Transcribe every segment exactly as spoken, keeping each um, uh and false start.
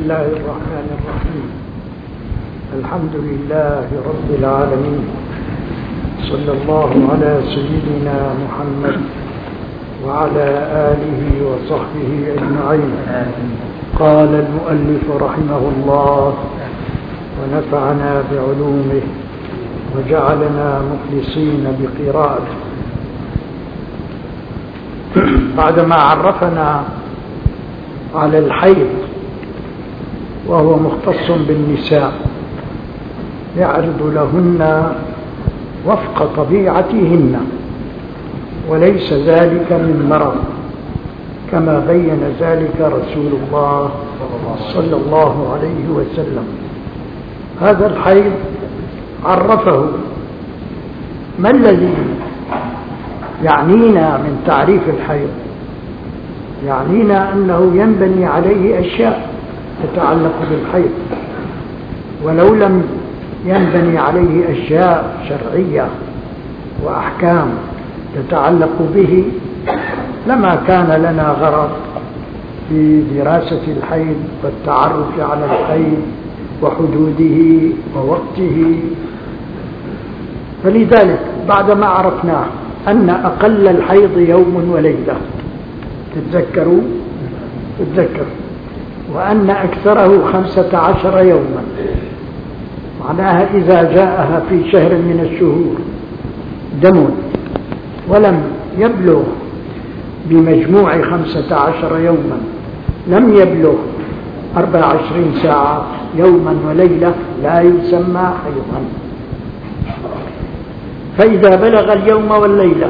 الله الرحمن الرحيم. الحمد لله رب العالمين، صلى الله على سيدنا محمد وعلى آله وصحبه أجمعين. قال المؤلف رحمه الله ونفعنا بعلومه وجعلنا مخلصين بقراءته. بعدما عرفنا على الحيض وهو مختص بالنساء يعرض لهن وفق طبيعتهن وليس ذلك من مرض، كما بين ذلك رسول الله صلى الله عليه وسلم. هذا الحيض عرفه. ما الذي يعنينا من تعريف الحيض؟ يعنينا أنه ينبني عليه أشياء تتعلق بالحيض، ولو لم ينبني عليه أشياء شرعية وأحكام تتعلق به لما كان لنا غرض في دراسة الحيض والتعرف على الحيض وحدوده ووقته. فلذلك بعدما عرفنا أن أقل الحيض يوم وليلة، تتذكروا تتذكروا وأن أكثره خمسة عشر يوما، معناها إذا جاءها في شهر من الشهور دم ولم يبلغ بمجموع خمسة عشر يوما، لم يبلغ أربع وعشرين ساعة يوما وليلة، لا يسمى حيضا. فإذا بلغ اليوم والليلة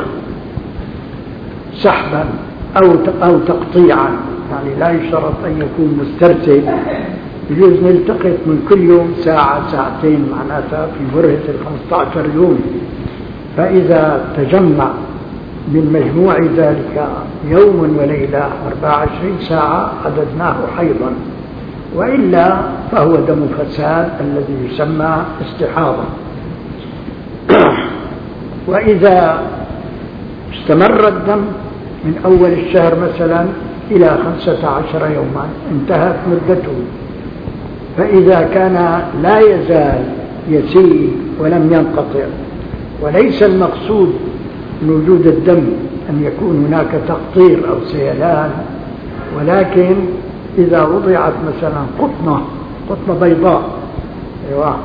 سحبا أو أو تقطيعا، يعني لا يشترط أن يكون مسترسل، يجوز نلتقط من كل يوم ساعة ساعتين معناتها في برهة الخمسة عشر يوم. فإذا تجمع من مجموع ذلك يوم وليلة أربع وعشرين ساعة عددناه حيضا، وإلا فهو دم فساد الذي يسمى استحاضة. وإذا استمر الدم من أول الشهر مثلا إلى خمسة عشر يوما انتهت مدته. فإذا كان لا يزال يسيل ولم ينقطع، وليس المقصود من وجود الدم أن يكون هناك تقطير أو سيلان، ولكن إذا وضعت مثلا قطنة قطنة بيضاء، أيوة،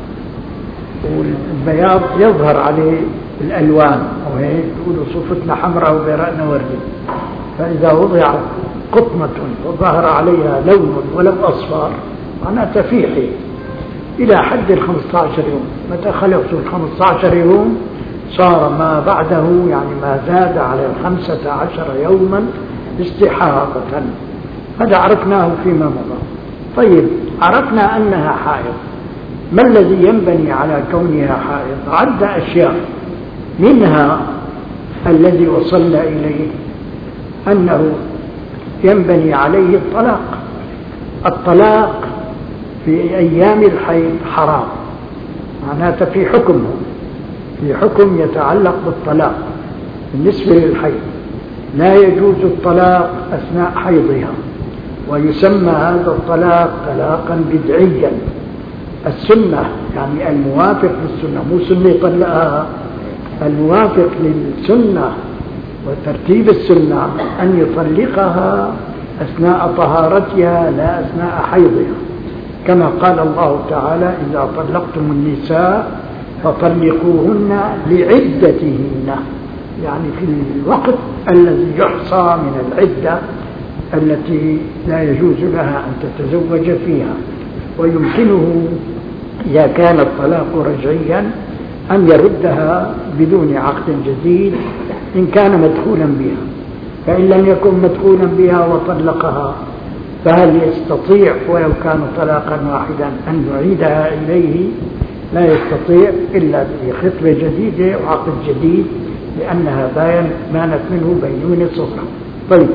والبياض يظهر عليه الألوان، أو هيك يقولوا صفتنا حمراء وبرقنا وردي، فإذا وضعت قطنة وظهر عليها لون ولم أصفر معناها تفيحي إلى حد الخمسة عشر يوم. متى خلصوا الخمسة عشر يوم صار ما بعده، يعني ما زاد على الخمسة عشر يوما استحاضة. هذا عرفناه فيما مضى. طيب، عرفنا أنها حائض. ما الذي ينبني على كونها حائض؟ عد أشياء، منها الذي وصلنا إليه أنه ينبني عليه الطلاق. الطلاق في أيام الحيض حرام، معناته في حكمه في حكم يتعلق بالطلاق. بالنسبة للحيض لا يجوز الطلاق أثناء حيضها، ويسمى هذا الطلاق طلاقا بدعيا. السنة يعني الموافق للسنة، مو سنة يطلقها، الموافق للسنة وترتيب السنة أن يطلقها أثناء طهارتها لا أثناء حيضها، كما قال الله تعالى: إذا طلقتم النساء فطلقوهن لعدتهن، يعني في الوقت الذي يحصى من العدة التي لا يجوز لها أن تتزوج فيها. ويمكنه إذا كان الطلاق رجعيا أن يردها بدون عقد جديد إن كان مدخولا بها. فإن لم يكن مدخولا بها وطلقها فهل يستطيع ولو كان طلاقا واحدا أن يعيدها إليه؟ لا يستطيع إلا بخطبة جديدة وعقد جديد، لأنها بانت منه بينونة صغرى. طيب،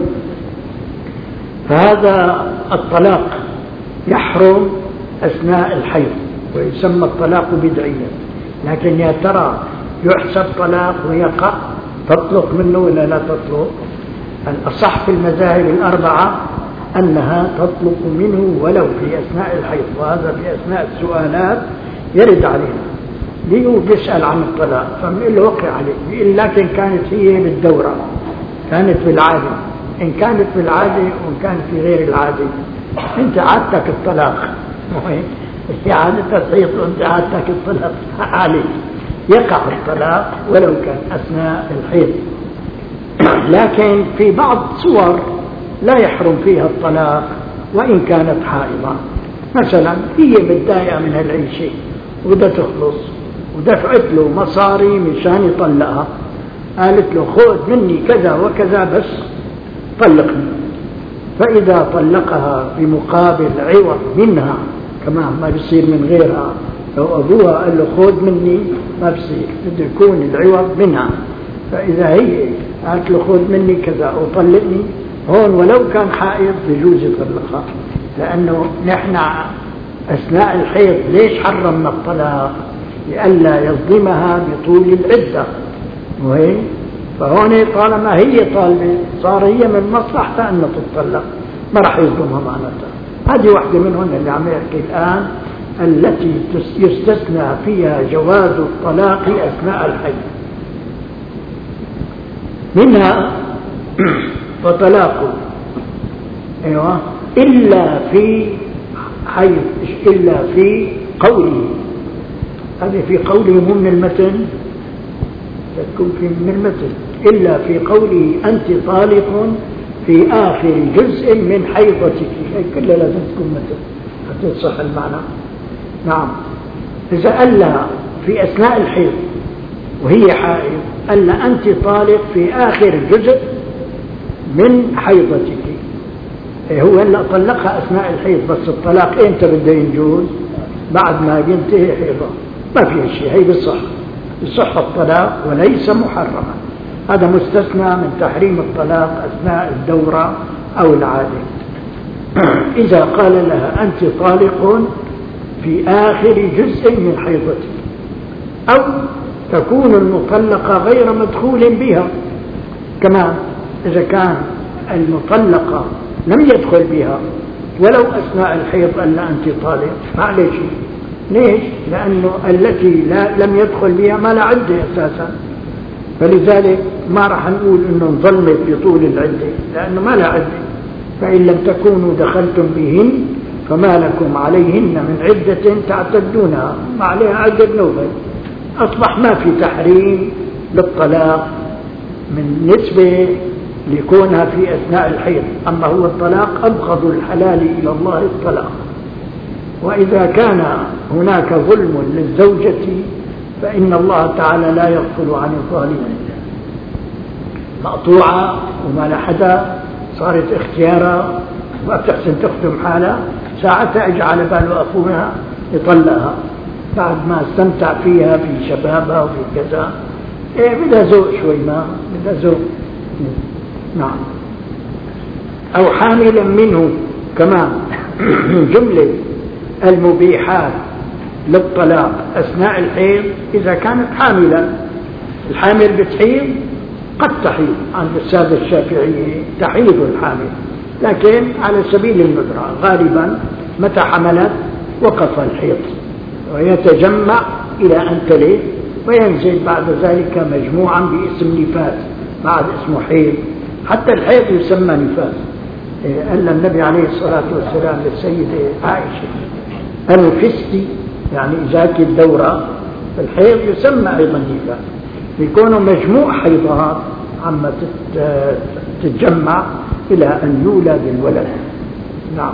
فهذا الطلاق يحرم أثناء الحيض ويسمى الطلاق بدعيا. لكن يا ترى يحسب طلاق ويقع، تطلق منه ولا لا تطلق؟ الأصح في المذاهب الأربعة أنها تطلق منه ولو في أثناء الحيض، وهذا في أثناء السؤالات يرد علينا. ليه بيسأل عن الطلاق فبنقول له وقع عليه، بيقول لكن كانت هي بالدورة، كانت بالعادة، إن كانت بالعادة وإن كانت في غير العادة أنت عادتك الطلاق، هي عادتها تحيض وأنت عادتك الطلاق عليك، يقع الطلاق ولو كان أثناء الحيض. لكن في بعض صور لا يحرم فيها الطلاق وإن كانت حائضة. مثلا هي متضايقة من هالعيشة وبدها تخلص ودفعت له مصاري مشان يطلقها، قالت له خذ مني كذا وكذا بس طلقني، فإذا طلقها بمقابل عوض منها كمان ما بيصير من غيرها، لو أبوها قال له خذ مني ما بصير، بده يكون العوض منها. فإذا هي قالت له خذ مني كذا أو طلقني، هون ولو كان حائض بيجوز يطلقها، لأنه نحن أثناء الحيض ليش حرمنا الطلاق؟ لئلا يظلمها بطول العدة، وهي فهون طالما هي طالبة صار هي من مصلحتها أن تطلق، ما راح يظلمها معناتها. هذه واحدة منهن اللي عم يحكي الآن التي يستثنى فيها جواز الطلاق أثناء الحيض. منها وطلاق أيوة إلا في حيض، إلا في قوله، هذه في قوله مو من المتن، تكون في من المتن، إلا في قوله أنت طالق في آخر جزء من حيضتك، هي كلها لازم تكون متن حتى يصح المعنى. نعم، إذا قال في أثناء الحيض وهي حائض قال أنت طالق في آخر جزء من حيضتك، هو هلا طلقها أثناء الحيض، بس الطلاق إمتى بده ينجوز؟ بعد ما ينتهي حيضها، ما في شيء، هي بصح بصح الطلاق وليس محرما. هذا مستثنى من تحريم الطلاق أثناء الدورة أو العادة. إذا قال لها أنت طالق في آخر جزء من حيضتك، أو تكون المطلقة غير مدخول بها كمان، إذا كان المطلقة لم يدخل بها ولو أثناء الحيض قال أنت طالق، معلش. ليش؟ لأنه التي لا لم يدخل بها ما لا عدة أساسا، فلذلك ما راح نقول أنه انظلمت بطول العدة لأنه ما لا عدة. فإن لم تكونوا دخلتم بهن فما لكم عليهن من عدة تعتدونها، ما عليها عدة نوبة. أصبح ما في تحريم للطلاق من نسبة لكونها في أثناء الحيض. أما هو الطلاق أبغض الحلال إلى الله الطلاق، وإذا كان هناك ظلم للزوجة فإن الله تعالى لا يغفل عن الظالمين. مقطوعة وما لحدا، صارت اختيارها ما بتحسن تخدم حالها، ساعتها اجى على باله أخوها يطلقها بعد ما استمتع فيها في شبابها وفي كذا. إيه بدها ذوق شوي، ما بدها ذوق. نعم. أو حاملا منه كمان من جملة المبيحات للطلاق أثناء الحيض إذا كانت حاملا. الحامل بتحيض، قد تحيض عند السادة الشافعية، تحيض الحامل، لكن على سبيل الندرة غالبا متى حملت وقف الحيض ويتجمع إلى أن تلد، وينزل بعد ذلك مجموعا باسم نفاس، بعد اسمه حيض. حتى الحيض يسمى نفاس. قال النبي عليه الصلاة والسلام للسيدة عائشة أنفستي، يعني ذاك الدورة. الحيض يسمى أيضا نفاس، يكون مجموع حيضات عما تتجمع إلى أن يولد الولد. نعم،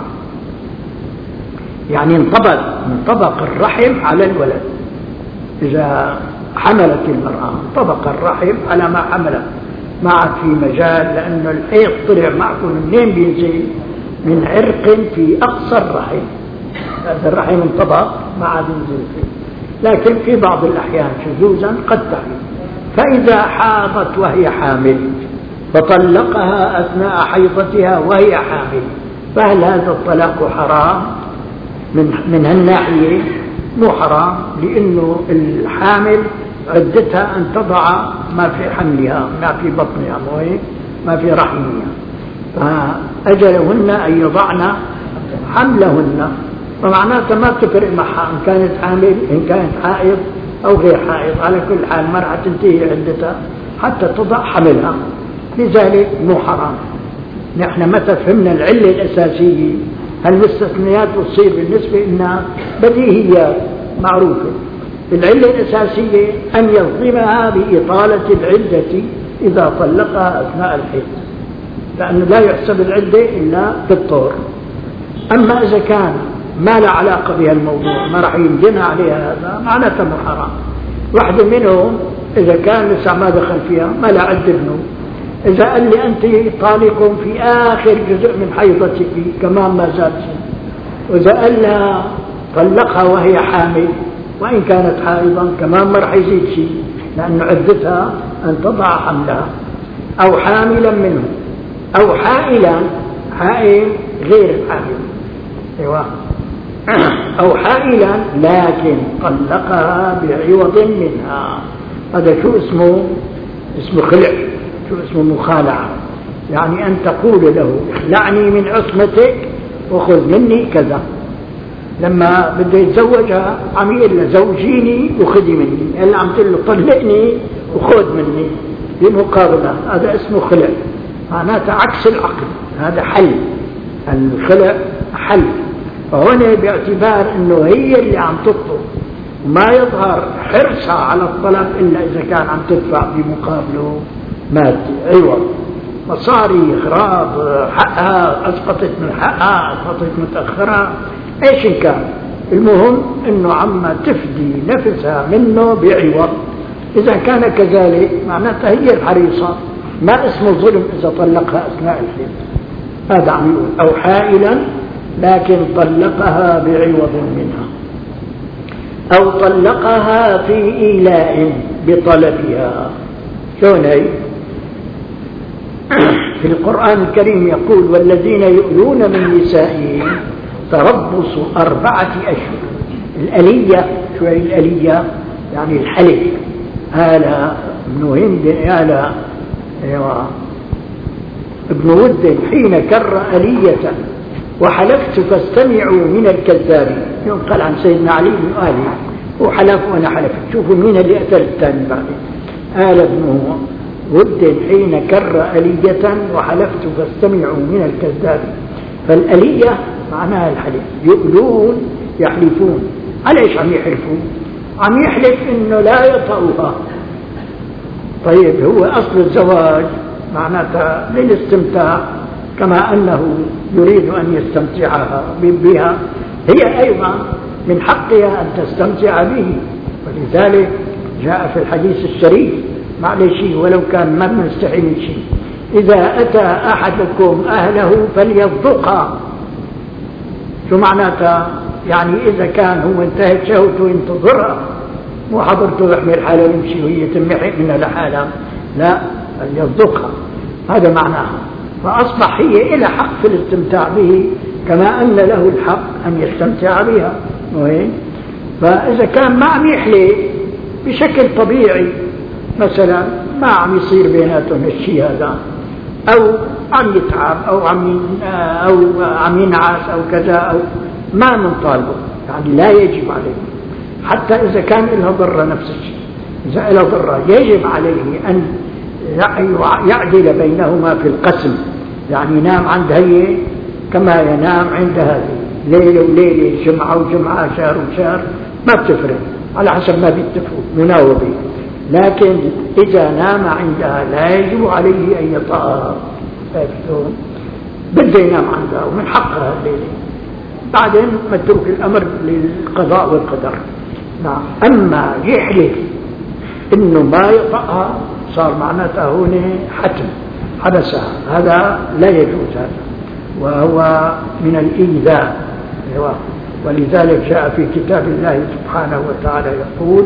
يعني انطبق انطبق الرحم على الولد. إذا حملت المرأة انطبق الرحم على ما حملت، ما عاد في مجال، لأنه الحيض طلع معكم منين بينزل؟ من عرق في أقصى الرحم، هذا الرحم انطبق ما عاد ينزل فيه. لكن في بعض الأحيان شذوذا قد تحيض. فإذا حاضت وهي حامل فطلقها أثناء حيضتها وهي حامل، فهل هذا الطلاق حرام؟ من من هالناحية مو حرام، لأنه الحامل عدتها أن تضع ما في حملها، ما في بطنها، ما في رحمها. فأجلهن أن يضعن حملهن، ومعناته ما بتفرق معها إن كانت حامل إن كانت حائض أو غير حائض، على كل حال المرأة تنتهي عدتها حتى تضع حملها، لذلك مو حرام. نحن متى فهمنا العلة الأساسية، المستثنيات تصير بالنسبة إنها بديهيات معروفة. العلة الأساسية أن يظلمها بإطالة العدة إذا طلقها أثناء الحيض، لأنه لا يحسب العدة إلا بالطهر. أما إذا كان ما لا علاقة بها الموضوع، ما راح ينجنى عليها، هذا معناته مو حرام. واحدة منهم إذا كان لسه ما دخل فيها ما لا عد ابنه، إذا قال لي أنت طالق في آخر جزء من حيضتك كمان ما زال شيء، وإذا قال لها طلقها وهي حامل وإن كانت حائضا كمان ما راح يزيد شيء، لأن عدتها أن تضع حملها، أو حاملا منه أو حائلا، حائل غير الحامل، أيوة، أو حائلا لكن طلقها بعوض منها. هذا شو اسمه؟ اسمه خلع، شو اسمه؟ مخالعة. يعني أن تقول له اخلعني من عصمتك وخذ مني كذا. لما بده يتزوجها عم يقول له زوجيني وخذي مني، قال عم تقول له طلقني وخذ مني بمقابلة، هذا اسمه خلع، معناته عكس العقل، هذا حل. الخلع حل. فهنا باعتبار انه هي اللي عم تطلب وما يظهر حرصها على الطلب الا اذا كان عم تدفع بمقابله مادي، عوض، مصاري، خراب، حقها اسقطت من حقها، اسقطت متاخرة، ايش إن كان، المهم انه عم تفدي نفسها منه بعوض. اذا كان كذلك معناتها هي الحريصة، ما اسمه ظلم اذا طلقها اثناء الحيض. هذا عم يقول او حائلا لكن طلقها بعوض منها، أو طلقها في إيلاء بطلبها. شلون هي؟ في القرآن الكريم يقول والذين يؤلون من نسائهم تربص أربعة أشهر. الألية، شو هي الألية؟ يعني الحلف. آل ابن هند آل أيوة ابن ود حين كر ألية وحلفت فاستمعوا من الكذابين. يوم قال عن سيدنا علي بن آلي وحلف وأنا حلفت. شوفوا مين اللي أتى الثاني بعدين. آل ابن ود حين كر ألية وحلفت فاستمعوا من الكذابين. فالألية معناها الحلف. يؤلون يحلفون. على إيش عم يحلفون؟ عم يحلف إنه لا يطأها. طيب هو أصل الزواج معناتها للاستمتاع، كما أنه يريد أن يستمتعها بها، هي أيضا من حقها أن تستمتع به. ولذلك جاء في الحديث الشريف معلش ولو كان ما بنستحي من شيء، إذا أتى أحدكم أهله فليصدقها. شو معناتها؟ يعني إذا كان هو انتهت شهوته ينتظرها، مو حضرته يحمل حاله يمشي وهي تمحق منها لحالها، لا، فليصدقها، هذا معناها. فأصبح هي إلى حق في الاستمتاع به كما أن له الحق أن يستمتع بها. فإذا كان ما عم يحلي بشكل طبيعي، مثلا ما عم يصير بيناتهم الشيء هذا، أو عم يتعب أو عم أو عم ينعس أو كذا، أو ما نطالبه، يعني لا يجب عليه. حتى إذا كان لها ضرة نفس الشيء، إذا لها ضرة يجب عليه أن يعدل بينهما في القسم، يعني ينام عند هي كما ينام عند هذه، ليلة وليلة، جمعة وجمعة، شهر وشهر، ما بتفرق، على حسب ما بيتفقوا مناوبين. لكن إذا نام عندها لا يجب عليه أن يطأها، بده ينام عندها ومن حقها الليلة، بعدين متروك الأمر للقضاء والقدر. نعم. أما يحلف إنه ما يطأها صار معناته هنا حتم حبسها، هذا لا يجوز، هذا وهو من الإيذاء. ولذلك جاء في كتاب الله سبحانه وتعالى يقول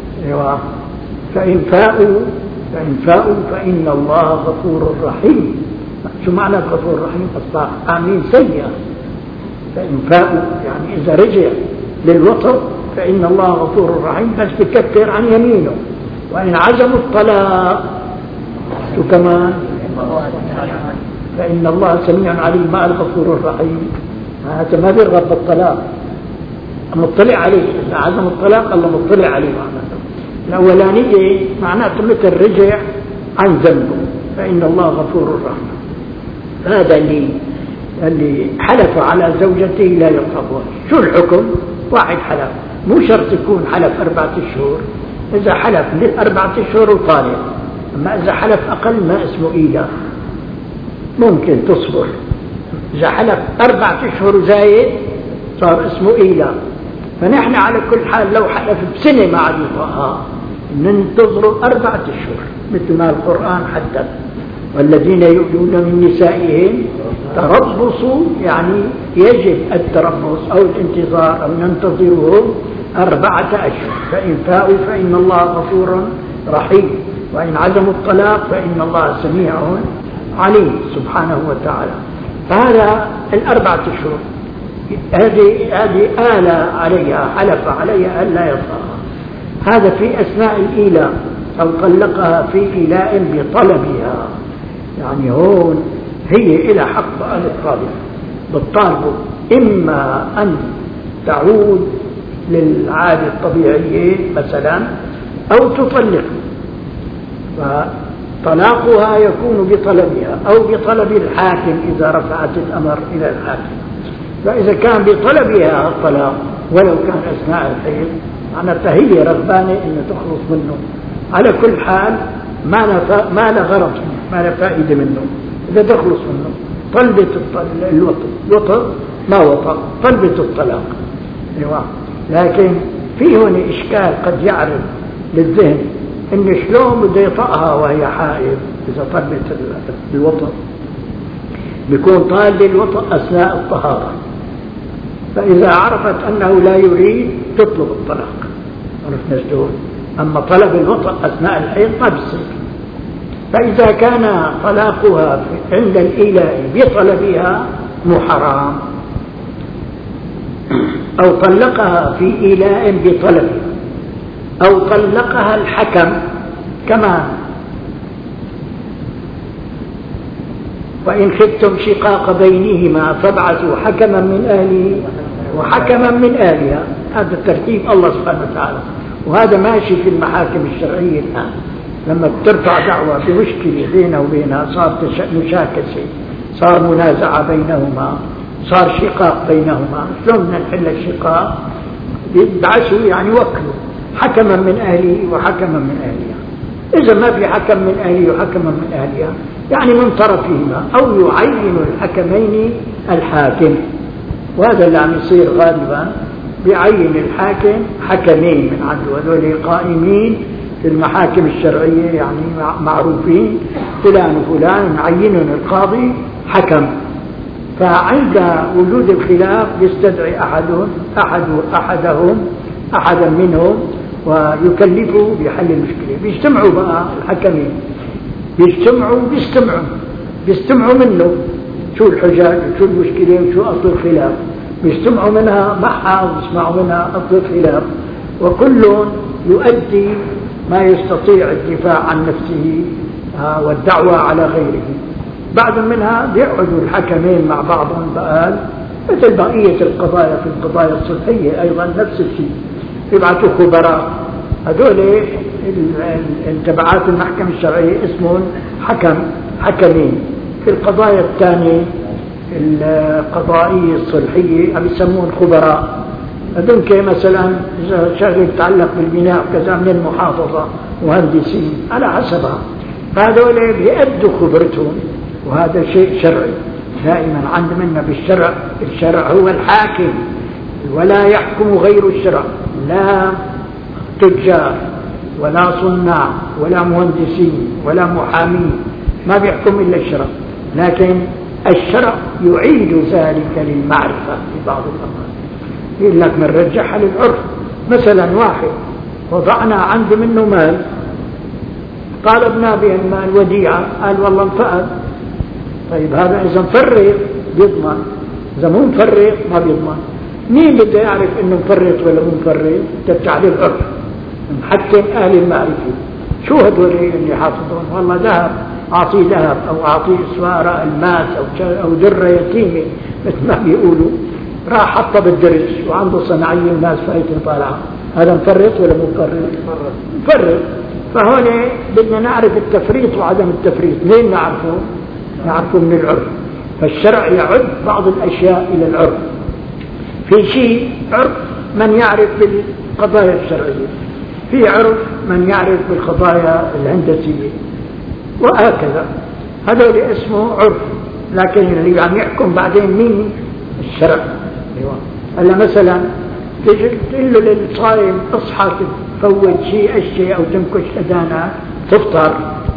فإن فاءوا فإن فاءوا فإن الله غفور رحيم. شو معنى غفور رحيم؟ أصبح آمين سيئة. فإن فاءوا يعني إذا رجع للوطر فإن الله غفور رحيم، بس بكثر عن يمينه. وإن عزموا الطلاق شو كمان فإن الله سميع عليم مع الغفور الرحيم. هذا ما بيرغب بالطلاق، مطلع عليه. إذا عزم الطلاق الله مطلع عليه معناته. الأولانية معناته مثل رجع عن ذنبه، فإن الله غفور رحيم. هذا اللي اللي حلف على زوجته لا يطلقها. شو الحكم؟ واحد حلف، مو شرط يكون حلف أربعة أشهر. إذا حلف لأربعة أشهر وطالق، أما إذا حلف أقل ما اسمه إيلاف، ممكن تصبر. إذا حلف أربعة أشهر زايد صار اسمه إيلاف. فنحن على كل حال لو حلف بسنة مع الوطاء ننتظر أربعة أشهر مثل ما القرآن حدد. والذين يؤلون من نسائهم تربصوا، يعني يجب التربص أو الانتظار أو ننتظرهم أربعة أشهر. فإن فاءوا فإن الله غفور رحيم، وإن عزموا الطلاق فإن الله سميع عليم سبحانه وتعالى. فهذا الأربعة أشهر هذه هذه آلة عليها، حلف عليها ألا يطلقها. هذا في أثناء الإيلاء، أو طلقها في إيلاء بطلبها. يعني هون هي إلى حق أهل الطالب بالطالب، إما أن تعود للعادة الطبيعية مثلا أو تطلق، فطلاقها يكون بطلبها أو بطلب الحاكم إذا رفعت الأمر إلى الحاكم. فإذا كان بطلبها الطلاق ولو كان أثناء الحيض معناتها هي رغبانة أن تخلص منه. على كل حال ما ما له غرض، ما له فائدة منه. إذا تخلص منه طلبت الوطء، وطء ما وطأ، طلبت الطلاق. أيوة. لكن في هنا إشكال قد يعرض للذهن، إن شلون بده يطأها وهي حائض إذا طلبت الوطء؟ بيكون طالب الوطء أثناء الطهارة، فإذا عرفت أنه لا يريد تطلب الطلاق. عرفنا شلون؟ أما طلب الوطء أثناء الحيض ما بيصير. فإذا كان طلاقها عند الإيلاء بطلبها مو حرام، أو طلقها في إيلاء بطلبها، أو طلقها الحكم كمان. وإن خفتم شقاق بينهما فابعثوا حكما من أهله وحكما من أهلها. هذا ترتيب الله سبحانه وتعالى، وهذا ماشي في المحاكم الشرعية الآن. لما بترفع دعوة بمشكلة بينه وبينها، صار مشاكسة، صار منازعة بينهما، صار شقاق بينهما، شلون بدنا نحل الشقاق؟ بيبعثوا يعني وكلوا حكما من أهله وحكما من أهلها. إذا ما في حكم من أهله وحكما من أهلها يعني من طرفهما، أو يعين الحكمين الحاكم. وهذا اللي عم يصير غالبا، بيعين الحاكم حكمين من عنده، هذول قائمين في المحاكم الشرعية يعني معروفين، فلان وفلان معينون القاضي حكم. فعند وجود الخلاف يستدعي أحدهم أحد أحدهم أحدا منهم ويكلفه بحل المشكلة. بيجتمعوا بقى الحكمين، بيجتمعوا بيستمعوا بيستمعوا منه شو الحجج وشو المشكلة وشو أصل الخلاف، بيجتمعوا منها معها ويسمعوا منها أصل الخلاف، وكل يؤدي ما يستطيع الدفاع عن نفسه والدعوة على غيره. بعد منها بيقعدوا الحكمين مع بعضهم بقال مثل بقية القضايا في القضايا الصلحية أيضا نفس الشيء، يبعثوا خبراء. هذول التبعات المحكمة الشرعية اسمهم حكم حكمين. في القضايا الثانية القضائية الصلحية عم يسمون خبراء. هذول مثلا إذا شغل يتعلق بالبناء كذا من المحافظة مهندسين على حسبها، هذول بيأدوا خبرتهم، وهذا شيء شرعي. دائما عندنا بالشرع، الشرع هو الحاكم ولا يحكم غير الشرع، لا تجار ولا صناع ولا مهندسين ولا محامين، ما بيحكم إلا الشرع. لكن الشرع يعيد ذلك للمعرفة في بعض الأمر، يقول لك من رجحها للعرف. مثلا واحد وضعنا عنده منه مال، طالبنا به المال وديعة، قال والله انفقد. طيب هذا إذا مفرط بيضمن، إذا مو مفرط ما بيضمن. مين بده يعرف إنه مفرط ولا مو مفرط؟ تبع للعرف، محكم أهل المعرفة. شو هدول اللي حافظون؟ والله ذهب أعطيه ذهب أو أعطيه سوارة الماس أو أو درة يتيمة مثل ما بيقولوا، راح حطها بالدرج وعنده صناعية الناس فايتين طالعة، هذا مفرط ولا مفرط؟ مفرط. فهون بدنا نعرف التفريط وعدم التفريط. لين نعرفه؟ نعرفه من العرف. فالشرع يعد بعض الأشياء إلى العرف. في شيء عرف من يعرف بالقضايا الشرعية، في عرف من يعرف بالقضايا الهندسية، وهكذا. هذا اللي اسمه عرف، لكن اللي عم يحكم بعدين مين؟ الشرع. ايوه. هلا مثلا تيجي تقول له للصائم اصحى تفوت شيء اشياء او تنكش اذانك تفطر،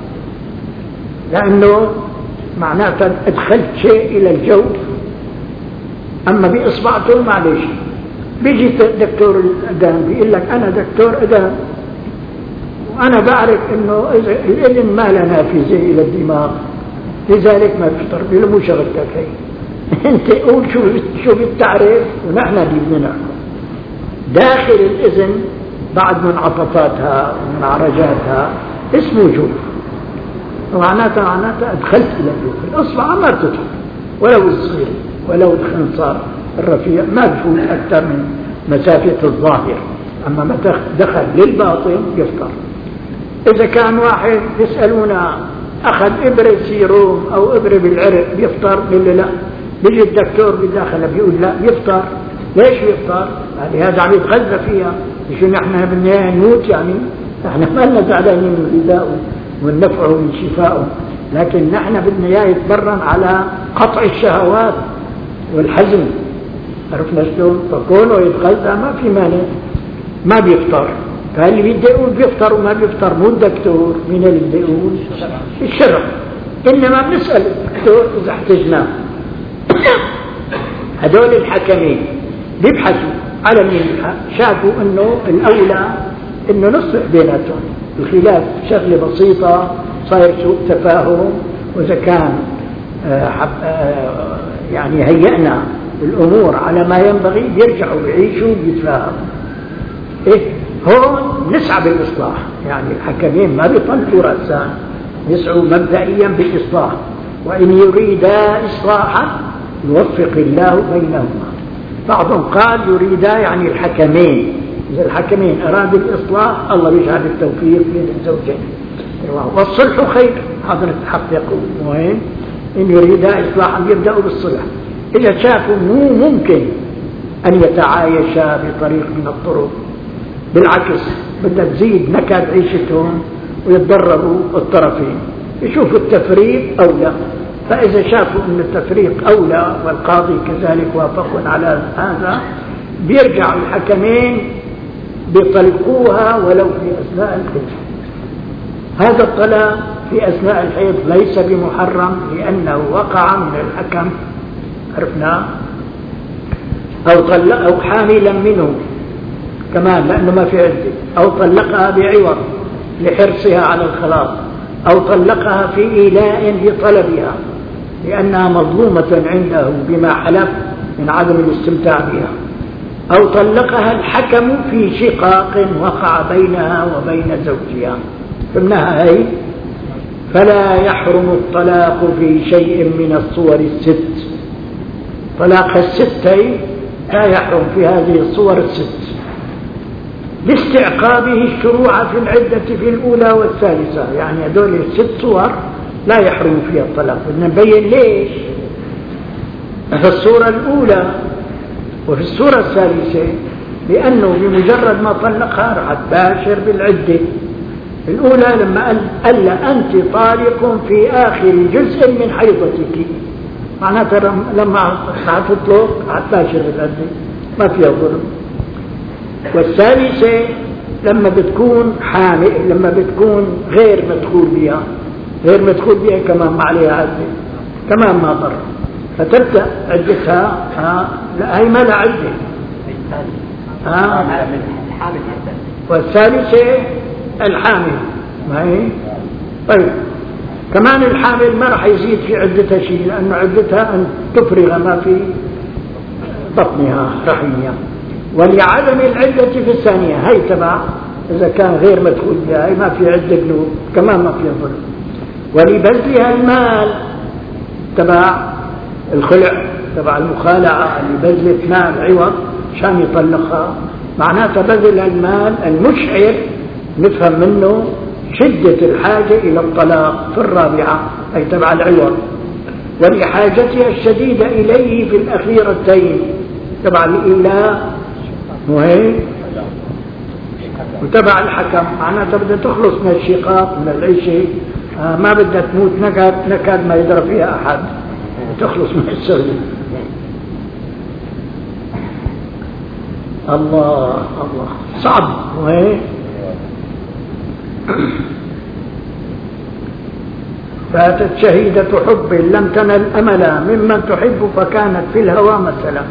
لانه معناتها ادخلت شيء الى الجو. اما باصبعته معلش. بيجي دكتور الاذان بيقول لك انا دكتور اذان وانا بعرف انه الاذن ما له نافذه الى الدماغ، لذلك ما بيفطر. بيقول له مو شغلتك هي، انت قول شو شو بتعرف ونحن اللي بدنا نحكم. داخل الاذن بعد منعطفاتها ومنعرجاتها اسمه جوف، ومعناتها معناتها ادخلت الى الجوف. الاصبع ما بتدخل ولو الصغير ولو الخنصر الرفيع ما بفوت اكثر من مسافه الظاهر، اما متى دخل للباطن يفطر. اذا كان واحد يسالونا اخذ ابره سيروم او ابره بالعرق بيفطر؟ بيقول لا. بيجي الدكتور بداخله بيقول لا يفطر. ليش يفطر؟ يعني هذا عم يتغذى فيها. شو نحن بدنا نموت يعني؟ نحن ما لنا زعلانين من غذائه ومن نفعه ومن شفائه، لكن نحن بدنا اياه يتمرن على قطع الشهوات والحزم. عرفنا شلون؟ فكونه يتغذى ما في مانع، ما بيفطر. فاللي بده يقول بيفطر وما بيفطر مو الدكتور، مين اللي بده يقول؟ الشرع. انما بنسال الدكتور اذا احتجناه. هذول الحكمين بيبحثوا على مين؟ شافوا انه الاولى انه نصلح بيناتهم الخلاف، شغله بسيطه صاير سوء تفاهم، واذا كان آه آه يعني هيئنا الامور على ما ينبغي بيرجعوا بيعيشوا بيتفاهموا. ايه هون نسعى بالاصلاح، يعني الحكمين ما بيطلقوا راسان، يسعوا مبدئيا بالاصلاح، وان يريدا اصلاحا يوفق الله بينهما. بعضهم قال يريدا يعني الحكمين، اذا الحكمين ارادوا الاصلاح الله بيجعل التوفيق بين الزوجين. والصلح خير، هذا نتحققه. مهم ان يريدا اصلاحا يبداوا بالصلح. اذا شافوا مو ممكن ان يتعايشا بطريق من الطرق، بالعكس بدها تزيد نكد عيشتهم ويتضرروا الطرفين، يشوفوا التفريق أولى. فإذا شافوا أن التفريق أولى والقاضي كذلك وافقوا على هذا، بيرجعوا الحكمين بيطلقوها ولو في أثناء الحيض. هذا الطلاق في أثناء الحيض ليس بمحرم لأنه وقع من الحكم، عرفنا، أو طلق أو حاملا منه كمان لأنه ما في عدة، أو طلقها بعوض لحرصها على الخلاص، أو طلقها في إيلاء بطلبها لأنها مظلومة عنده بما حلف من عدم الاستمتاع بها، أو طلقها الحكم في شقاق وقع بينها وبين زوجها. فمنها هي فلا يحرم الطلاق في شيء من الصور الست. طلاق الستين لا يحرم في هذه الصور الست لاستعقابه الشروع في العدة في الأولى والثالثة. يعني هذول الست صور لا يحرم فيها الطلاق. بدنا نبين ليش. في الصورة الأولى وفي الصورة الثالثة لأنه بمجرد ما طلقها راح تباشر بالعدة. الأولى لما قال, قال أنت طالق في آخر جزء من حيضتك، معناتها لما تطلق راح تباشر بالعدة ما فيها ظلم. والثالثة لما بتكون حامل، لما بتكون غير مدخول بها، غير مدخول بها كمان ما عليها عدة، كمان ما ضر، فتبدأ عدتها. ها لا هي ما لها عدة. ها والثالثة الحامل ما هي. طيب كمان الحامل ما راح يزيد في عدتها شيء، لأنه عدتها أن تفرغ ما في بطنها رحمها. ولعدم العدة في الثانية هي تبع إذا كان غير مدخول بها، هي ما في عدة بلوغ كمان ما في ظلم. ولبذلها المال تبع الخلع، تبع المخالعة، اللي بذلت مال عوض عشان يطلقها، معناتها بذل المال المشعر نفهم منه شدة الحاجة إلى الطلاق في الرابعة أي تبع العوض، ولحاجتها الشديدة إليه في الأخيرتين تبع الإيلاء وهي وتبع الحكم، معناتها بدها تخلص من الشقاق من العيشة، آه ما بدها تموت نكد نكد ما يدرى فيها أحد، تخلص من السهل. الله الله صعب وهي فاتت شهيدة حب لم تنل أملا ممن تحب فكانت في الهوى مثلا.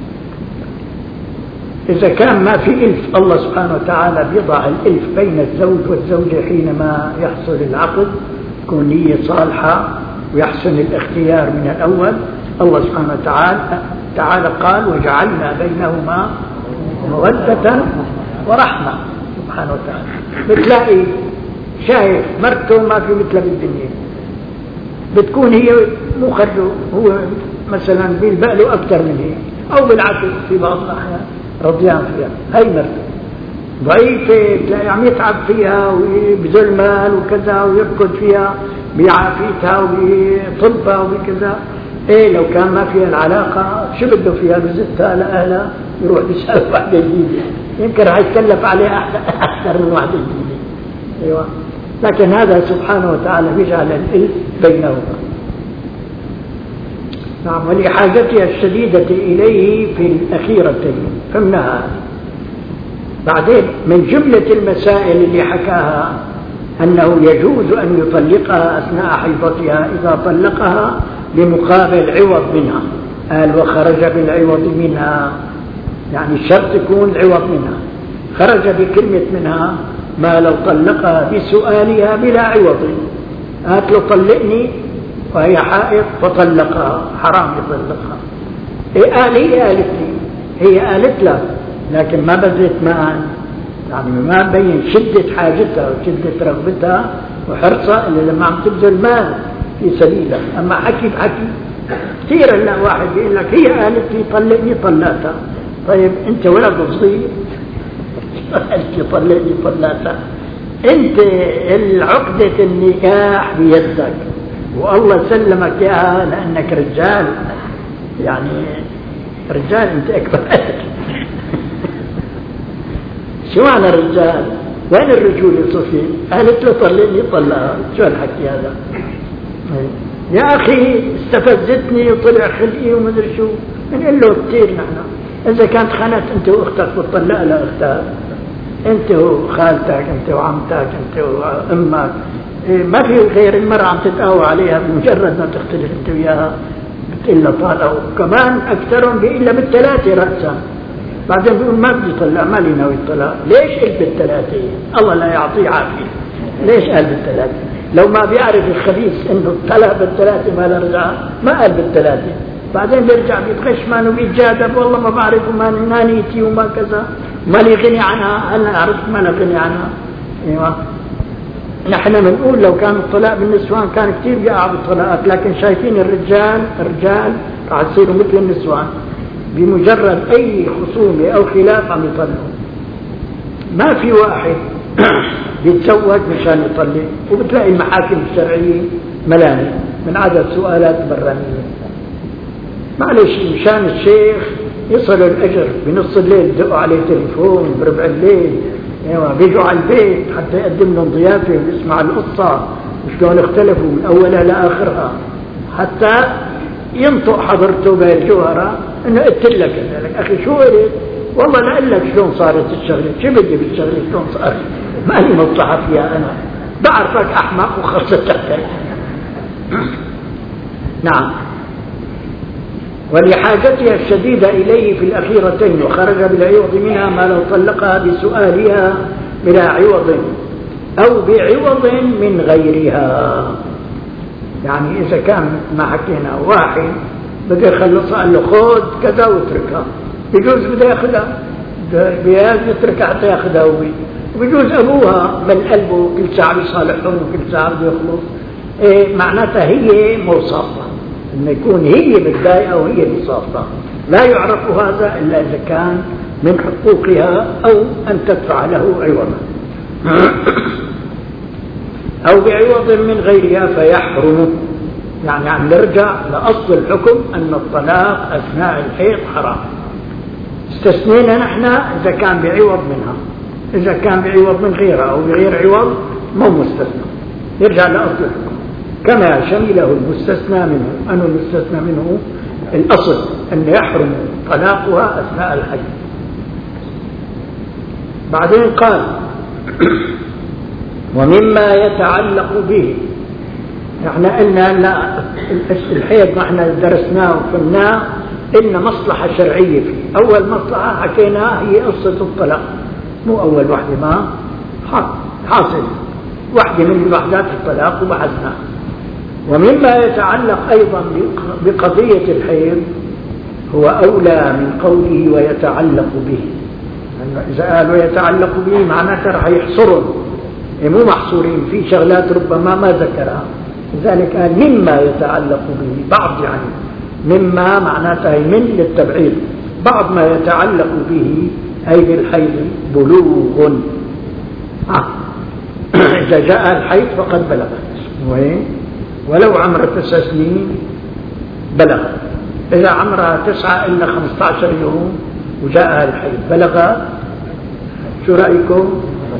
إذا كان ما في إلف الله سبحانه وتعالى بيضع الإلف بين الزوج والزوجة حينما يحصل العقد، تكون نية صالحة ويحسن الاختيار من الأول. الله سبحانه وتعالى تعالى قال وجعلنا بينهما مودة ورحمة سبحانه وتعالى. بتلاقي شايف مرته ما في مثلها بالدنيا، بتكون هي مو خده هو مثلا بيلبق له أكثر من هيك، أو بالعكس في بعض الأحيان رضيان فيها. هاي مرته ضعيفة تلاقي عم يتعب فيها وبذل مال وكذا ويركض فيها بعافيتها وبطلبها وبكذا. ايه لو كان ما فيها العلاقة شو بده فيها؟ بزتها لأهلها يروح بيسأل واحدة جديدة، يمكن راح يتكلف عليها أكثر من واحدة جديدة. ايوه لكن هذا سبحانه وتعالى بيجعل الإلف بينهما. نعم ولحاجتها الشديدة إليه في الأخيرتين فمنها. بعدين من جملة المسائل اللي حكاها أنه يجوز أن يطلقها أثناء حيضتها إذا طلقها بمقابل عوض منها. قال وخرج بالعوض منها، يعني الشرط يكون العوض منها. خرج بكلمة منها ما لو طلقها بسؤالها بلا عوض، قالت له طلقني وهي حائض فطلقها، حرام يطلقها. إيه قال هي قالت لي، هي قالت له لكن ما بذلت معا، يعني ما بين شدة حاجتها وشدة رغبتها وحرصها إلا لما عم تبذل مال في سبيله. أما حكي بحكي كثير هلا واحد يقول لك هي قالت لي طلقني طلقتها. طيب أنت ولد صغير قالت لي طلقني طلقتها، أنت العقدة النكاح بيدك والله سلمك إياها لأنك رجال، يعني رجال أنت أكبر شو معنى الرجال؟ وين الرجولة صفي؟ قالت له طلقني طلقها. شو الحكي هذا يا أخي؟ استفزتني وطلع خلقي ومدري شو. بنقول له كثير نحن إذا كانت خانت أنت وأختك بتطلق لها أختها، أنت وخالتك أنت وعمتك أنت وأمك، ما في غير المرأة عم تتقوى عليها بمجرد ما تختلف أنت وياها بتقول لها طالقوا. كمان أكثرهم بيقول لها بالثلاثة رأسا، بعدين بيقول ما بدي طلع ما لي ناوي الطلاق. ليش قلت بالثلاثة؟ الله لا يعطيه عافية. ليش قال بالثلاثة؟ لو ما بيعرف الخبيث انه الطلاق بالثلاثة ما له رجعة ما قال بالثلاثة، بعدين بيرجع بيتغشمان وبيتجادب والله ما بعرف وما نانيتي وما كذا ما لي غني عنها. هلا عرفت ما لي غني عنها. ايوه نحن بنقول لو كان الطلاق بالنسوان كان كثير بيقع بالطلاقات، لكن شايفين الرجال الرجال راح يصيروا مثل النسوان، بمجرد أي خصومة أو خلاف عم يطلقوا. ما في واحد بيتزوج مشان يطلق، وبتلاقي المحاكم الشرعية ملاني من عدد سؤالات برانية. معلش مشان الشيخ يصل الأجر بنص الليل دقوا عليه تليفون بربع الليل، ايوه بيجوا على البيت حتى يقدم لهم ضيافة ويسمع القصة وشلون اختلفوا من أولها لآخرها، حتى ينطق حضرته بهالجوهرة انه قلت لك لك اخي شو قلت؟ والله لا اقول لك شلون صارت الشغله، شو بدي بالشغله شلون صارت؟ ماني مصلحه فيها انا، بعرفك احمق وخلصتك. نعم ولحاجتها الشديدة إليه في الأخيرتين وخرج بالعوض منها ما لو طلقها بسؤالها بلا عوض أو بعوض من غيرها. يعني إذا كان ما حكينا واحد بده يخلصها قال له خذ كذا واتركها، بيجوز بده ياخذها بيجوز يتركها حتى ياخذها هو، وبيجوز أبوها من قلبه كل ساعة بيصالحهم وكل ساعة بده يخلص إيه معناتها هي مصابة، أن يكون هي متضايقة وهي مصابة. لا يعرف هذا إلا إذا كان من حقوقها أو أن تدفع له عوضا أو بعوض من غيرها فيحرم. يعني عم نرجع لأصل الحكم أن الطلاق أثناء الحيض حرام. استثنينا نحن إذا كان بعوض منها، إذا كان بعوض من غيرها أو بغير عوض مو مستثنى. يرجع لأصل الحكم كما شمله المستثنى منه. أنه المستثنى منه الأصل أن يحرم طلاقها أثناء الحيض. بعدين قال ومما يتعلق به. نحن قلنا لا الحيض نحن درسناه وفهمناه إن مصلحة شرعية فيه. أول مصلحة حكينا هي قصة الطلاق، مو أول واحدة ما حاصل واحدة من وحدات الطلاق وبحثناها. ومما يتعلق أيضا بقضية الحيض هو أولى من قوله ويتعلق به. إذا قال ويتعلق به معناته رح يحصرهم، مو محصورين في شغلات ربما ما ذكرها. لذلك قال مما يتعلق به بعض، يعني مما معناته من للتبعيض، بعض ما يتعلق به أي بالحيض بلوغ. آه. إذا جاء الحيض فقد بلغت، ولو عمرها تسع سنين بلغ. إذا عمرها تسعة إلا خمسة عشر يوم وجاء الحيض بلغ. شو رأيكم؟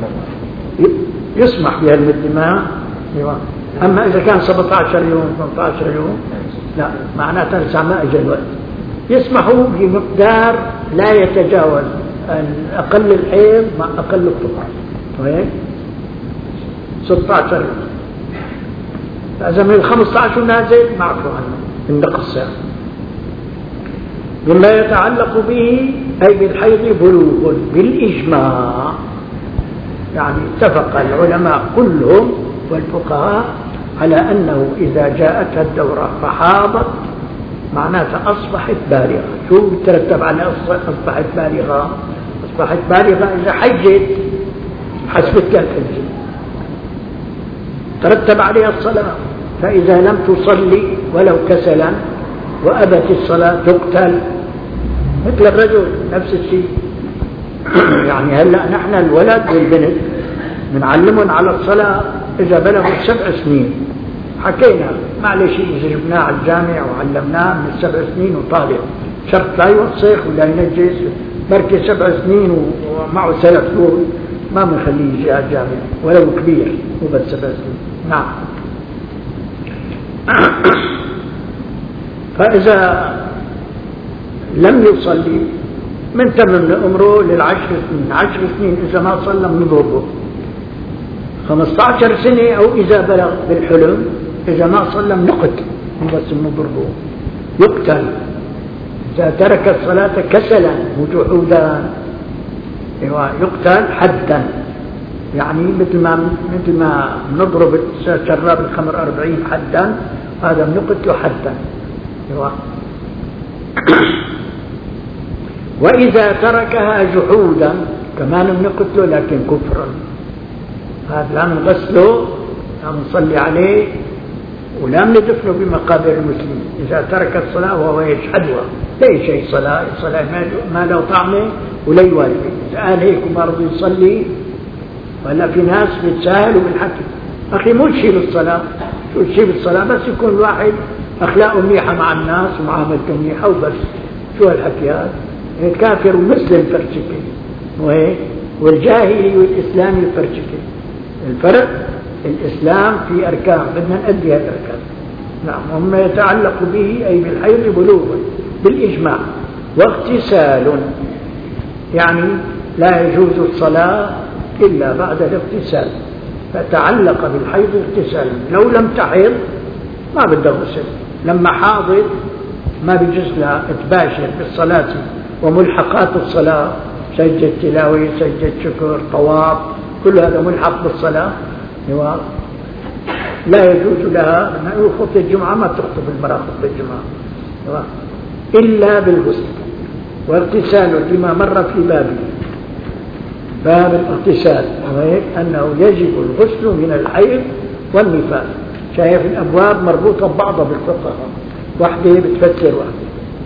يسمح بها المدة. أما إذا كان سبعة عشر يوم ثمانية عشر يوم لا، معناتها لسه ما أجى الوقت. يسمحوا بمقدار لا يتجاوز أقل الحيض مع أقل الطهر، وهيك ستة عشر يوم. فإذا من الخمسة عشر نازل معفو عنه النقص. مما يتعلق به أي بالحيض بلوغ بالإجماع. يعني اتفق العلماء كلهم والفقهاء على أنه إذا جاءتها الدورة فحاضت معناتها أصبحت بالغة. شو يترتب على أصبحت بالغة؟ أصبحت بالغة إذا حجت حسبت كالحج ترتب عليها الصلاة. فإذا لم تصلي ولو كسلا وأبت الصلاة تقتل مثل الرجل نفس الشيء. يعني هلأ نحن الولد والبنت بنعلمهم على الصلاة إذا بلغوا سبع سنين. حكينا معلش إذا جبناه على الجامع وعلمناه من السبع سنين وطالع شرط لا يوسخ ولا ينجس، بركي سبع سنين ومعه ثلاث شهور ما بنخليه يجي على الجامع ولو كبير مو بس سبع سنين. نعم. فإذا لم يصلي من تمم عمره للعشر سنين. عشر سنين إذا ما صلى بنضربه. خمسة عشر سنة أو إذا بلغ بالحلم إذا ما صلى بنقتل، مو بس بنضربه يقتل. إذا ترك الصلاة كسلا وجحودا يقتل حدا. يعني مثل ما مثل ما نضرب شراب الخمر أربعين حدا، هذا بنقتله حدا. وإذا تركها جحودا كمان بنقتله لكن كفرا. هذا لا نغسله لا نصلي عليه ولا ندفنه بمقابر المسلمين. إذا ترك الصلاة وهو يجحدها لا شيء صلاة، الصلاة ما له طعمه ولا يواجب. إذا قال هيك وما رضي يصلي، ولا في ناس بيتساهلوا بالحكي. أخي مو تشيل الصلاة، شو تشيل الصلاة؟ بس يكون الواحد أخلاقه منيحة مع الناس ومعاملته منيحة وبس. شو هالحكي هذا؟ الكافر ومسلم فرشكي وهيك، والجاهلي والإسلامي فرشكي. الفرق الإسلام في أركان بدنا نأدي هذه الأركان. نعم. وما يتعلق به أي بالحيض بلوغ بالإجماع واغتسال. يعني لا يجوز الصلاة إلا بعد الاغتسال. فتعلق بالحيض اغتسال. لو لم تحض ما بدها غسل. لما حاضت ما بيجوز لها تباشر بالصلاة وملحقات الصلاة، سجد تلاوة سجد شكر طواف كل هذا ملحق بالصلاة. لا يجوز لها خطبة الجمعة ما تخطب المرأة خطبة الجمعة إلا بالغسل واغتسال لما مر في بابه باب الاغتسال، وهيك أنه يجب الغسل من الحيض والنفاس. شايف الأبواب مربوطة ببعضها بالفقه، واحدة بتفسر واحدة.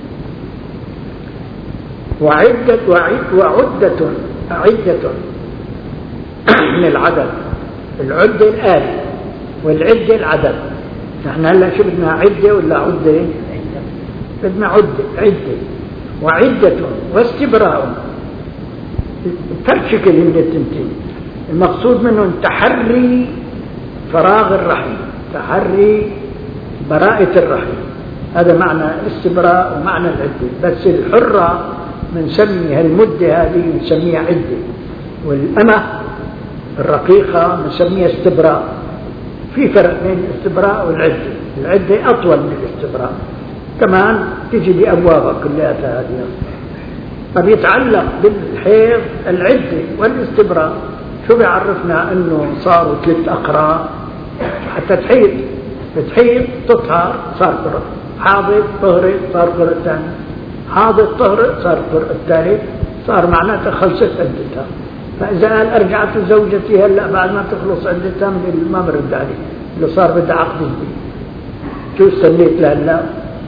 وعدة وعدة عدة من العدد، العدة الآلة والعدة العدد. نحن هلا شو بدنا، عدة ولا عدة؟ بدنا عدة عدة. وعدة واستبراء، ترشكل من التنتين. المقصود منه تحري فراغ الرحم، تحري براءة الرحم، هذا معنى الاستبراء ومعنى العدة. بس الحرة بنسميها المدة هذه بنسميها عدة، والأمة الرقيقة بنسميها استبراء. في فرق بين الاستبراء والعدة، العدة أطول من الاستبراء، كمان تجي بأبوابها كلها هذه. فبيتعلق بالحيض العدة والاستبراء. شو بيعرفنا انه صاروا ثلاث أقراء حتى تحيض، بتحيض تطهر صار قرء، حاضر طهرت صار قرء ثاني، حاضر طهرت صار قرء الثالث، صار معناتها خلصت عدتها. فإذا قال أرجعت زوجتي هلا بعد ما تخلص عدتها ما برد عليه، اللي صار بدها عقد جديد. شو استنيت لهلا؟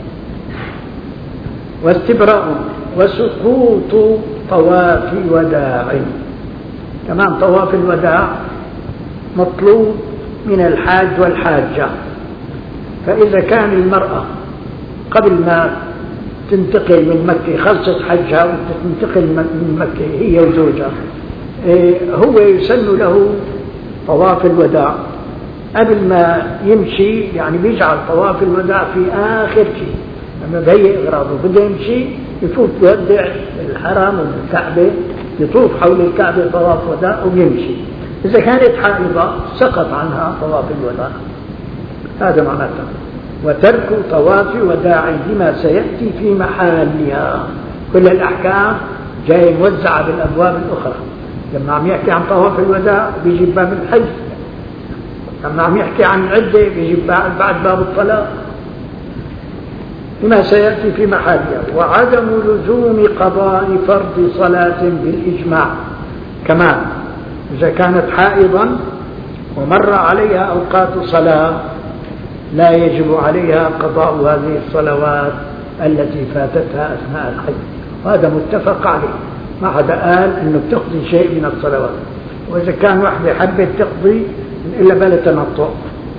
واستبراء وسقوط طواف وداع. كمان طواف الوداع مطلوب من الحاج والحاجة. فإذا كان المرأة قبل ما تنتقل من مكة خلصت حجها وتنتقل من مكة هي وزوجها، هو يسن له طواف الوداع قبل ما يمشي، يعني بيجعل طواف الوداع في آخر شيء لما بهيئ إغراضه بده يمشي، يفوت يودع الحرم والكعبة، يطوف حول الكعبة طواف وداع ويمشي. إذا كانت حائضة سقط عنها طواف الوداع، هذا معناته. وترك طواف وداع لما سيأتي في محلها. كل الأحكام جاي موزعة بالأبواب الأخرى. لما عم يحكي عن طواف الوداع بيجيب باب الحج، لما عم يحكي عن العدة بيجيب بعد باب الطلاق، لما سيأتي في محلها. وعدم لزوم قضاء فرض صلاة بالإجماع. كمان إذا كانت حائضا ومر عليها أوقات صلاة لا يجب عليها قضاء هذه الصلوات التي فاتتها أثناء الحج، وهذا متفق عليه. ما حدا قال أنه بتقضي شيء من الصلوات. وإذا كان واحدة حبت تقضي إلا بلا تنطع،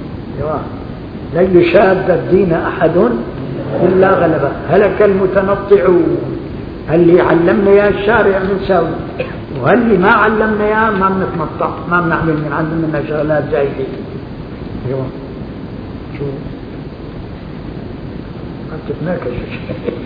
لن يشاد الدين أحد إلا غلبه، هلك المتنطعون. اللي علمنا يا الشارع بنساوي، وهاللي ما علمنا يا ما بنتنطع، ما بنعمل من عندنا شغلات زايدة. ايوه شو انت تناقش.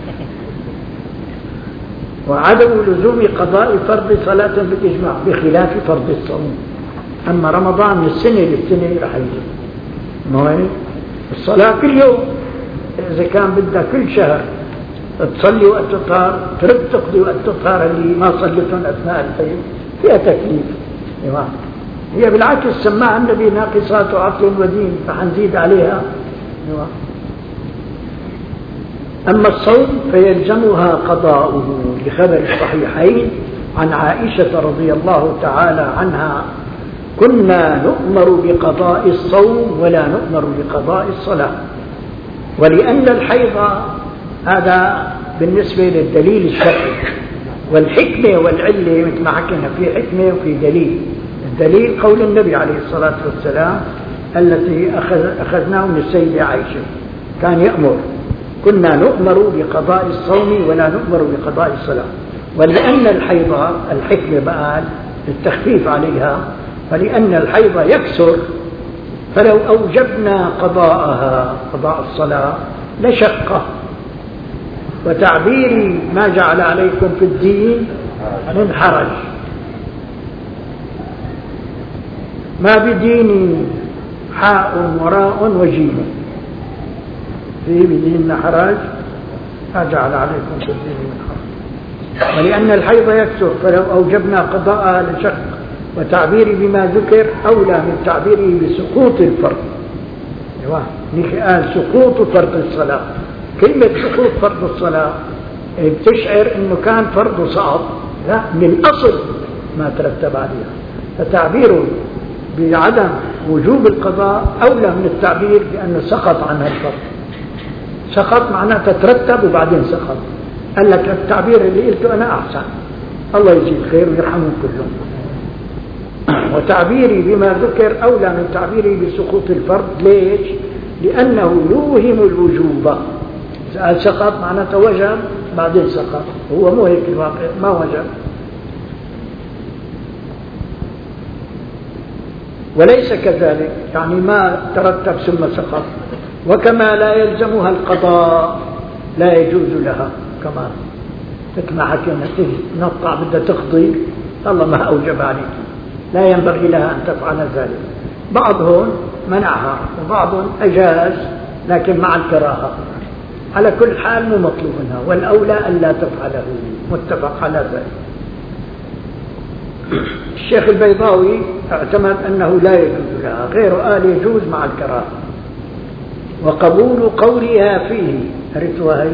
وعدم لزوم قضاء فرض صلاة بالإجماع بخلاف فرض الصوم. أما رمضان من السنة للسنة رح يجي، ما هي الصلاة كل يوم. إذا كان بدها كل شهر تصلي وقت تطهر، ترد تقضي وقت تطهر اللي ما صليتهم أثناء الحيض، فيها تكليف. ايوه هي بالعكس سماها النبي ناقصات عقل ودين، فحنزيد عليها. ايوه أما الصوم فيلزمها قضاؤه لخبر الصحيحين عن عائشة رضي الله تعالى عنها: كنا نؤمر بقضاء الصوم ولا نؤمر بقضاء الصلاة. ولأن الحيض هذا بالنسبة للدليل الشرعي، والحكمة والعلة مثل ما حكينا في حكمة وفي دليل. الدليل قول النبي عليه الصلاة والسلام التي أخذ أخذناه من السيدة عائشة، كان يأمر: كنا نؤمر بقضاء الصوم ولا نؤمر بقضاء الصلاة. ولأن الحيض الحكمة بقى التخفيف عليها، فلأن الحيض يكسر، فلو أوجبنا قضاءها قضاء الصلاة لشقة. وتعبيري ما جعل عليكم في الدين من حرج، ما بدين حاء وراء وجيم، في بدين حرج ما جعل عليكم في الدين من حرج. ولأن الحيض يكسر فلو أوجبنا قضاءها لشق. وتعبيري بما ذكر أولى من تعبيره بسقوط الفرض. ايوه نيجي قال سقوط فرض الصلاة. كلمة سقوط فرض الصلاة بتشعر انه كان فرض سقط، لا، من الاصل ما ترتب عليها. فتعبيره بعدم وجوب القضاء أولى من التعبير بأنه سقط عنها الفرض. سقط معناته ترتب وبعدين سقط. قال لك التعبير اللي قلته أنا أحسن، الله يجزيه خير ويرحمهم كلهم. وتعبيري بما ذكر أولى من تعبيري بسقوط الفرض. ليش؟ لأنه يوهم الوجوب. إذا سقط معناته وجب بعدين سقط، هو مو هيك الواقع، ما وجب. وليس كذلك، يعني ما ترتب ثم سقط. وكما لا يلزمها القضاء لا يجوز لها كمان. مثل ما حكينا نطع بدها تقضي، الله ما أوجب عليك، لا ينبغي لها أن تفعل ذلك. بعضهم منعها وبعضهم أجاز لكن مع الكراهة. على كل حال مو مطلوب منها، والأولى أن لا تفعله، متفق على ذلك. الشيخ البيضاوي اعتمد أنه لا يجوز لها، غيره قال يجوز مع الكراهة. وقبول قولها فيه رتوها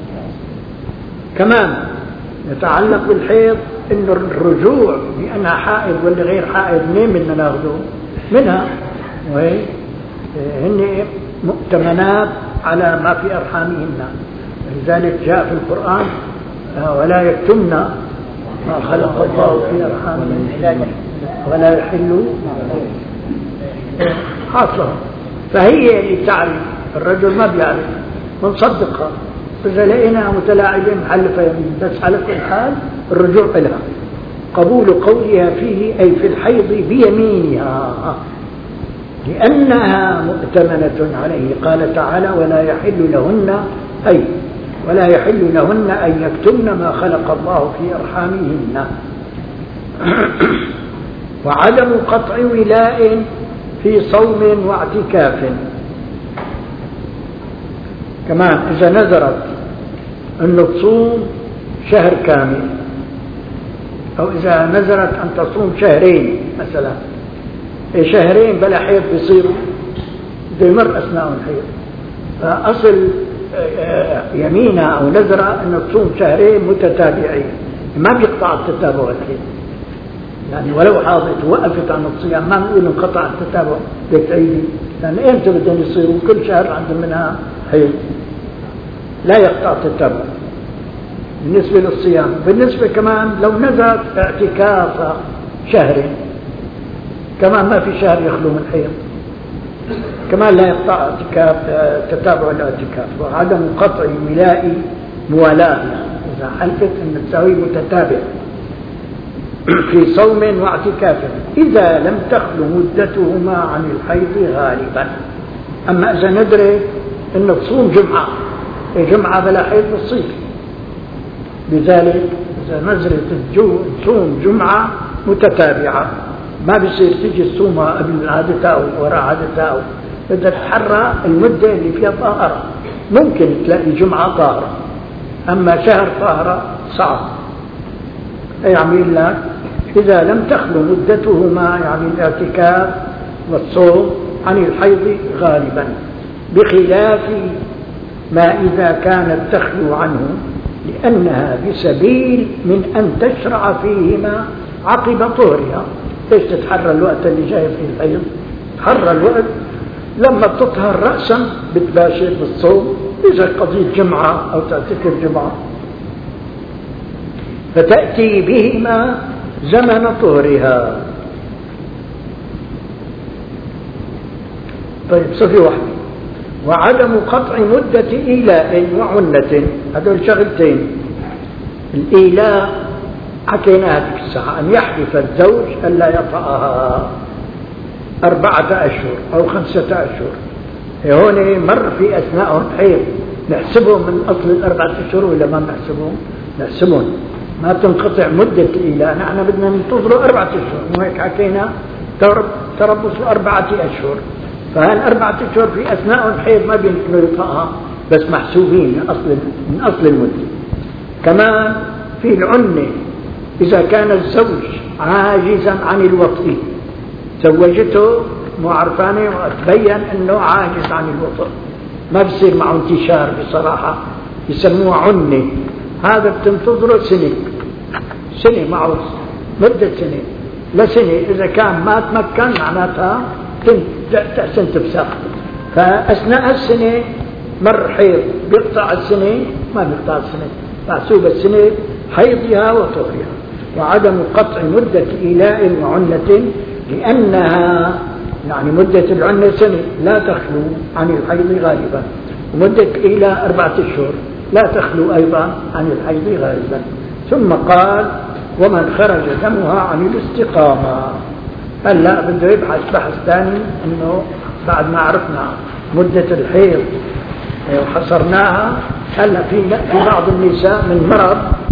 كمان يتعلق بالحيض، إن الرجوع بأنها حائض ولا غير حائض منين بدنا ناخذه؟ منها، وهي هن مؤتمنات على ما في أرحامهن. لذلك جاء في القرآن ولا يكتمن ما خلق الله في أرحامهن ولا يحل خاصة. فهي اللي تعرف، الرجل ما بيعرف، ونصدقها. إذا لقينا متلاعبين محلفة يمين، بس على كل حال الرجوع لها. قبول قولها فيه أي في الحيض بيمينها لأنها مؤتمنة عليه. قال تعالى ولا يحل لهن أي ولا يحل لهن أن يكتمن ما خلق الله في أرحامهن. وعدم قطع ولاء في صوم واعتكاف كمان. إذا نذرت أنه تصوم شهر كامل، أو إذا نذرت أن تصوم شهرين مثلا، شهرين بلا حيض بيصيروا بمر أثناء الحيض، فأصل يمينها أو نذرة أن تصوم شهرين متتابعين، ما بيقطع التتابع الحيض. يعني ولو حاضت وقفت عن الصيام ما نقول انقطع التتابع بتعيدي، لأن إمتى بدهم يصيروا؟ كل شهر عندهم منها حيض، لا يقطع التتابع بالنسبة للصيام. بالنسبة كمان لو نذرت اعتكاف شهر كمان ما في شهر يخلو من حيض، كمان لا يقطع اعتكاف تتابع الاعتكاف. وعدم قطع ولاء موالاة، إذا حلفت أن تساوي متتابع في صوم واعتكاف إذا لم تخلو مدتهما عن الحيض غالبا. أما إذا ندري أن تصوم جمعة، جمعة بلا حيض بالصيف، لذلك إذا نزلت الجو تصوم جمعة متتابعة ما بيصير تيجي تصومها قبل عادتها أو وراء عادتها، بدها تتحرى المدة اللي فيها طاهرة. ممكن تلاقي جمعة طاهرة، أما شهر طاهرة صعب. يعمل لك إذا لم تخلو مدتهما، يعني الاعتكاف والصوم، عن الحيض غالبا، بخلاف ما إذا كانت تخلو عنه لأنها بسبيل من أن تشرع فيهما عقب طهرها. ليش تتحرى الوقت اللي جاي فيه الحيض؟ تحرى الوقت لما تطهر رأسا بتباشر بالصوم، إذا قضيت جمعة أو تعتكف جمعة فتأتي بهما زمن طهرها. طيب صفي واحد. وعدم قطع مدة إيلاء وعنة، هذول شغلتين. الإيلاء حكيناها ذيك الساعة، أن يحلف الزوج ألا يطأها أربعة أشهر أو خمسة أشهر. هون مر في أثناء الحيض، نحسبهم من أصل الأربعة أشهر ولا ما نحسبهم؟ نحسبهم، ما تنقطع مدة الإيلاء. نحن بدنا ننتظر أربعة أشهر، وهيك حكينا تربص أربعة أشهر. فهالأربعة أشهر في أثناء الحيض ما بيمكن يطأها، بس محسوبين من أصل من أصل المدة. كمان في العنة، إذا كان الزوج عاجزا عن الوطء، زوجته مو عرفانة وتبين أنه عاجز عن الوطء، ما بصير معه انتشار بصراحة، يسموه عنة. هذا بتنتظره سنة سنة معه مدة سنة لسنة. إذا كان ما تمكن معناتها تحسن تفسخ. فأثناء السنة مر حيض بيقطع السنة ما بيقطع السنة، محسوب السنة حيضها وطهرها. وعدم قطع مدة إيلاء وعنة لأنها يعني مدة العنة سنة لا تخلو عن الحيض غالبا، ومدة إيلاء أربعة أشهر لا تخلو أيضا عن الحيض غالبا. ثم قال ومن خرج دمها عن الاستقامة. هلا بده يبحث بحث ثاني انه بعد ما عرفنا مدة الحيض وحصرناها، هلا في في بعض النساء من مرض